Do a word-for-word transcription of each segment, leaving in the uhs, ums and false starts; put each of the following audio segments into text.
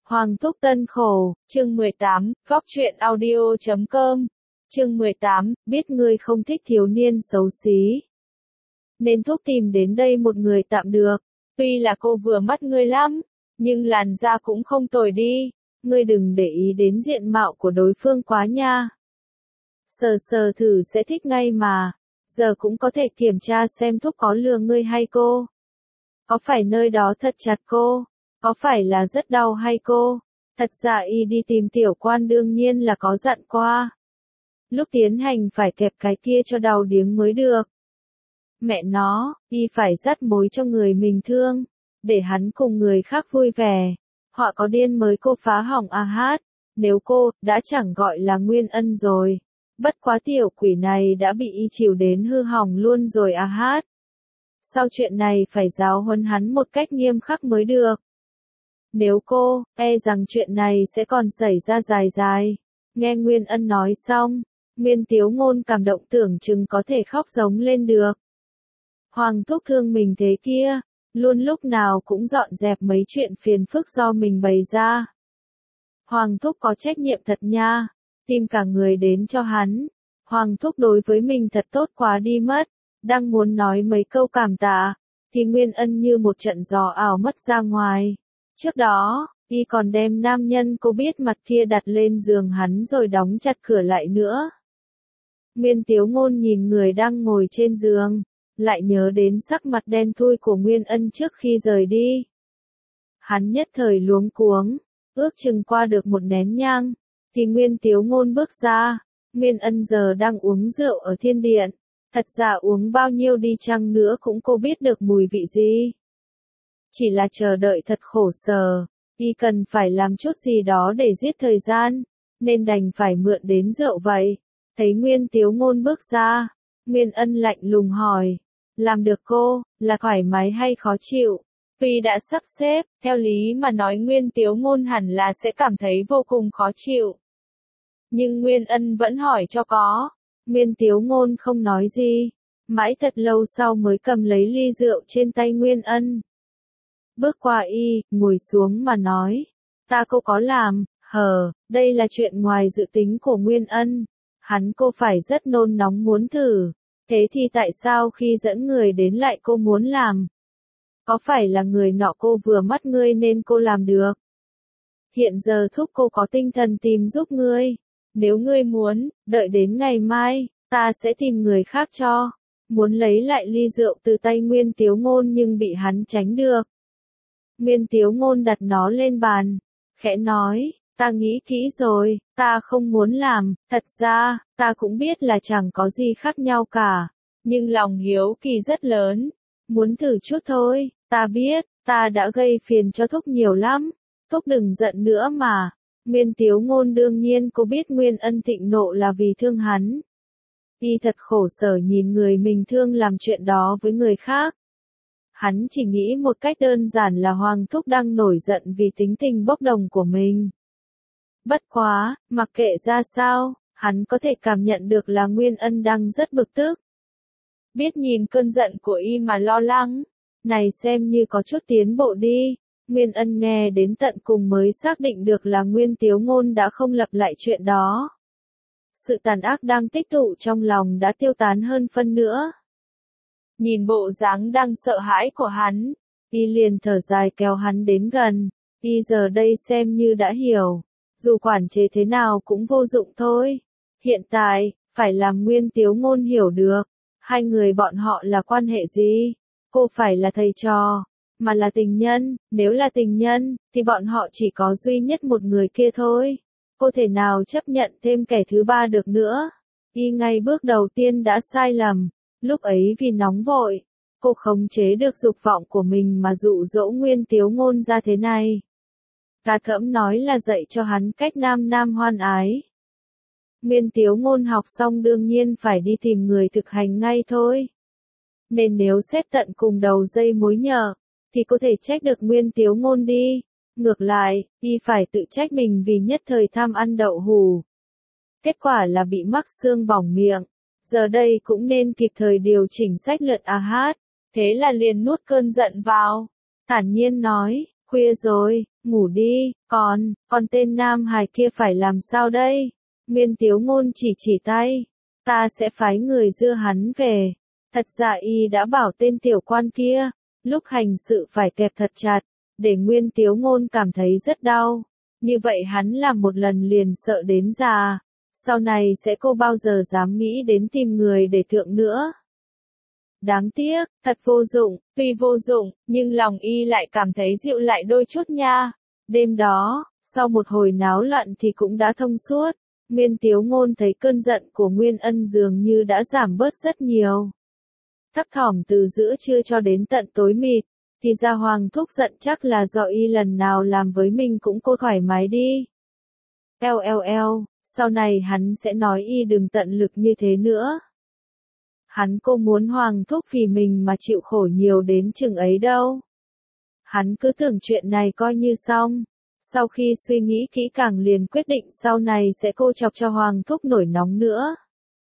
Hoàng Thúc Tân Khổ, chương mười tám, góc truyện audio chấm com. Chương mười tám, biết ngươi không thích thiếu niên xấu xí. Nên Thúc tìm đến đây một người tạm được. Tuy là cô vừa mắt ngươi lắm, nhưng làn da cũng không tồi đi. Ngươi đừng để ý đến diện mạo của đối phương quá nha. Sờ sờ thử sẽ thích ngay mà. Giờ cũng có thể kiểm tra xem Thúc có lừa ngươi hay cô. Có phải nơi đó thật chặt cô? Có phải là rất đau hay cô? Thật ra y đi tìm tiểu quan đương nhiên là có dặn qua. Lúc tiến hành phải kẹp cái kia cho đau điếng mới được. Mẹ nó, y phải dắt mối cho người mình thương, để hắn cùng người khác vui vẻ. Họ có điên mới cô phá hỏng a hát, nếu cô, đã chẳng gọi là Nguyên Ân rồi. Bất quá tiểu quỷ này đã bị y chịu đến hư hỏng luôn rồi a hát. Sau chuyện này phải giáo huấn hắn một cách nghiêm khắc mới được. Nếu cô, e rằng chuyện này sẽ còn xảy ra dài dài. Nghe Nguyên Ân nói xong, Nguyên Tiếu Ngôn cảm động tưởng chừng có thể khóc giống lên được. Hoàng Thúc thương mình thế kia, luôn lúc nào cũng dọn dẹp mấy chuyện phiền phức do mình bày ra. Hoàng Thúc có trách nhiệm thật nha, tìm cả người đến cho hắn. Hoàng Thúc đối với mình thật tốt quá đi mất, đang muốn nói mấy câu cảm tạ, thì Nguyên Ân như một trận gió ảo mất ra ngoài. Trước đó, y còn đem nam nhân cô biết mặt kia đặt lên giường hắn rồi đóng chặt cửa lại nữa. Nguyên Tiếu Ngôn nhìn người đang ngồi trên giường, lại nhớ đến sắc mặt đen thui của Nguyên Ân trước khi rời đi. Hắn nhất thời luống cuống, ước chừng qua được một nén nhang, thì Nguyên Tiếu Ngôn bước ra. Nguyên Ân giờ đang uống rượu ở thiên điện, thật ra uống bao nhiêu đi chăng nữa cũng cô biết được mùi vị gì. Chỉ là chờ đợi thật khổ sở, y cần phải làm chút gì đó để giết thời gian, nên đành phải mượn đến rượu vậy. Thấy Nguyên Tiếu Ngôn bước ra, Nguyên Ân lạnh lùng hỏi, làm được cô, là thoải mái hay khó chịu? Vì đã sắp xếp, theo lý mà nói Nguyên Tiếu Ngôn hẳn là sẽ cảm thấy vô cùng khó chịu. Nhưng Nguyên Ân vẫn hỏi cho có. Nguyên Tiếu Ngôn không nói gì, mãi thật lâu sau mới cầm lấy ly rượu trên tay Nguyên Ân. Bước qua y, ngồi xuống mà nói, ta cô có làm, hờ, đây là chuyện ngoài dự tính của Nguyên Ân. Hắn cô phải rất nôn nóng muốn thử, thế thì tại sao khi dẫn người đến lại cô muốn làm? Có phải là người nọ cô vừa mắt ngươi nên cô làm được? Hiện giờ Thúc cô có tinh thần tìm giúp ngươi, nếu ngươi muốn, đợi đến ngày mai, ta sẽ tìm người khác cho. Muốn lấy lại ly rượu từ tay Nguyên Tiếu Ngôn nhưng bị hắn tránh được. Nguyên Tiếu Ngôn đặt nó lên bàn, khẽ nói, ta nghĩ kỹ rồi, ta không muốn làm, thật ra, ta cũng biết là chẳng có gì khác nhau cả, nhưng lòng hiếu kỳ rất lớn, muốn thử chút thôi, ta biết, ta đã gây phiền cho Thúc nhiều lắm, Thúc đừng giận nữa mà. Nguyên Tiếu Ngôn đương nhiên cô biết Nguyên Ân thịnh nộ là vì thương hắn. Y thật khổ sở nhìn người mình thương làm chuyện đó với người khác. Hắn chỉ nghĩ một cách đơn giản là Hoàng Thúc đang nổi giận vì tính tình bốc đồng của mình. Bất quá, mặc kệ ra sao, hắn có thể cảm nhận được là Nguyên Ân đang rất bực tức. Biết nhìn cơn giận của y mà lo lắng, này xem như có chút tiến bộ đi. Nguyên Ân nghe đến tận cùng mới xác định được là Nguyên Tiếu Ngôn đã không lặp lại chuyện đó. Sự tàn ác đang tích tụ trong lòng đã tiêu tán hơn phân nữa. Nhìn bộ dáng đang sợ hãi của hắn, y liền thở dài kéo hắn đến gần, y giờ đây xem như đã hiểu, dù quản chế thế nào cũng vô dụng thôi. Hiện tại, phải làm Nguyên Tiếu Ngôn hiểu được, hai người bọn họ là quan hệ gì, cô phải là thầy trò, mà là tình nhân, nếu là tình nhân, thì bọn họ chỉ có duy nhất một người kia thôi. Cô thể nào chấp nhận thêm kẻ thứ ba được nữa. Y ngay bước đầu tiên đã sai lầm, lúc ấy vì nóng vội, cô khống chế được dục vọng của mình mà dụ dỗ Nguyên Tiếu Ngôn ra thế này. Gà thẫm nói là dạy cho hắn cách nam nam hoan ái. Nguyên Tiếu Ngôn học xong đương nhiên phải đi tìm người thực hành ngay thôi. Nên nếu xét tận cùng đầu dây mối nhờ, thì có thể trách được Nguyên Tiếu Ngôn đi. Ngược lại, y phải tự trách mình vì nhất thời tham ăn đậu hù. Kết quả là bị mắc xương bỏng miệng. Giờ đây cũng nên kịp thời điều chỉnh sách lược a hát. Thế là liền nuốt cơn giận vào. Thản nhiên nói, khuya rồi, ngủ đi, còn, còn tên nam hài kia phải làm sao đây? Nguyên Tiếu Ngôn chỉ chỉ tay, ta sẽ phái người đưa hắn về. Thật ra y đã bảo tên tiểu quan kia, lúc hành sự phải kẹp thật chặt, để Nguyên Tiếu Ngôn cảm thấy rất đau. Như vậy hắn làm một lần liền sợ đến già, sau này sẽ cô bao giờ dám nghĩ đến tìm người để thượng nữa. Đáng tiếc, thật vô dụng, tuy vô dụng, nhưng lòng y lại cảm thấy dịu lại đôi chút nha. Đêm đó, sau một hồi náo loạn thì cũng đã thông suốt. Nguyên Tiếu Ngôn thấy cơn giận của Nguyên Ân dường như đã giảm bớt rất nhiều. Thấp thỏm từ giữa trưa cho đến tận tối mịt, thì ra Hoàng thúc giận chắc là do y lần nào làm với mình cũng cô thoải mái đi. Eo eo eo, sau này hắn sẽ nói y đừng tận lực như thế nữa. Hắn cô muốn Hoàng thúc vì mình mà chịu khổ nhiều đến chừng ấy đâu. Hắn cứ tưởng chuyện này coi như xong. Sau khi suy nghĩ kỹ càng liền quyết định sau này sẽ cô chọc cho Hoàng thúc nổi nóng nữa.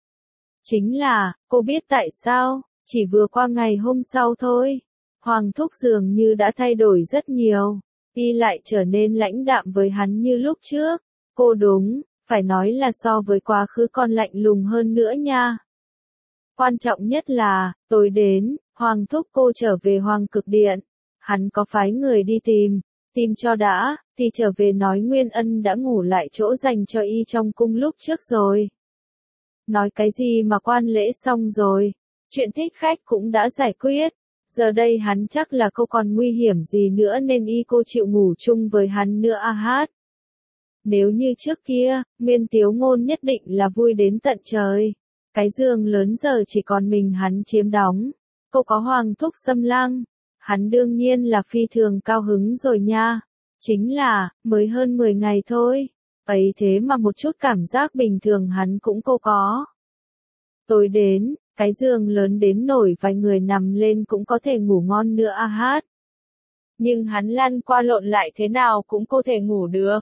Chính là, cô biết tại sao, chỉ vừa qua ngày hôm sau thôi. Hoàng thúc dường như đã thay đổi rất nhiều. Y lại trở nên lãnh đạm với hắn như lúc trước. Cô đúng, phải nói là so với quá khứ còn lạnh lùng hơn nữa nha. Quan trọng nhất là, tối đến, Hoàng thúc cô trở về Hoàng Cực Điện. Hắn có phái người đi tìm, tìm cho đã, thì trở về nói Nguyên Ân đã ngủ lại chỗ dành cho y trong cung lúc trước rồi. Nói cái gì mà quan lễ xong rồi, chuyện thích khách cũng đã giải quyết. Giờ đây hắn chắc là cô còn nguy hiểm gì nữa nên y cô chịu ngủ chung với hắn nữa a hát. Nếu như trước kia, Nguyên Tiếu Ngôn nhất định là vui đến tận trời. Cái giường lớn giờ chỉ còn mình hắn chiếm đóng. Cô có Hoàng thúc xâm lăng. Hắn đương nhiên là phi thường cao hứng rồi nha. Chính là, mới hơn mười ngày thôi. Ấy thế mà một chút cảm giác bình thường hắn cũng cô có. Tối đến, cái giường lớn đến nổi vài người nằm lên cũng có thể ngủ ngon nữa a hát. Nhưng hắn lăn qua lộn lại thế nào cũng có thể ngủ được.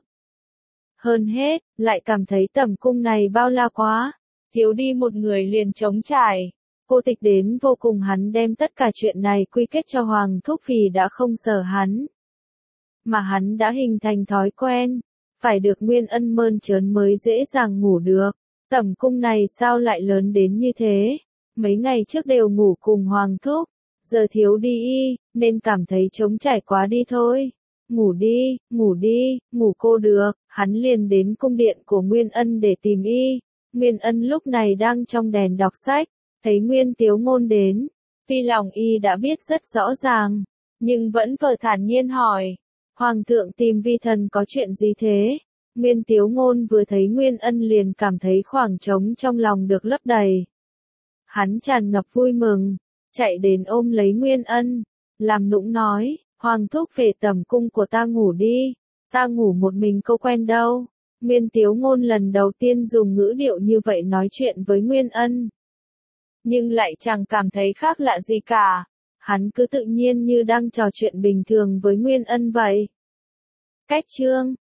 Hơn hết, lại cảm thấy tầm cung này bao la quá. Thiếu đi một người liền trống trải. Cô tịch đến vô cùng hắn đem tất cả chuyện này quy kết cho Hoàng thúc vì đã không sợ hắn. Mà hắn đã hình thành thói quen. Phải được Nguyên Ân mơn trớn mới dễ dàng ngủ được. Tầm cung này sao lại lớn đến như thế? Mấy ngày trước đều ngủ cùng Hoàng thúc. Giờ thiếu đi y, nên cảm thấy trống trải quá đi thôi. Ngủ đi, ngủ đi, ngủ cô được. Hắn liền đến cung điện của Nguyên Ân để tìm y. Nguyên Ân lúc này đang trong đèn đọc sách. Thấy Nguyên Tiếu Ngôn đến. Tuy lòng y đã biết rất rõ ràng. Nhưng vẫn vờ thản nhiên hỏi. Hoàng thượng tìm vi thần có chuyện gì thế? Nguyên Tiếu Ngôn vừa thấy Nguyên Ân liền cảm thấy khoảng trống trong lòng được lấp đầy. Hắn tràn ngập vui mừng, chạy đến ôm lấy Nguyên Ân, làm nũng nói, Hoàng thúc về tầm cung của ta ngủ đi, ta ngủ một mình câu quen đâu. Nguyên Tiếu Ngôn lần đầu tiên dùng ngữ điệu như vậy nói chuyện với Nguyên Ân. Nhưng lại chẳng cảm thấy khác lạ gì cả, hắn cứ tự nhiên như đang trò chuyện bình thường với Nguyên Ân vậy. Cách chương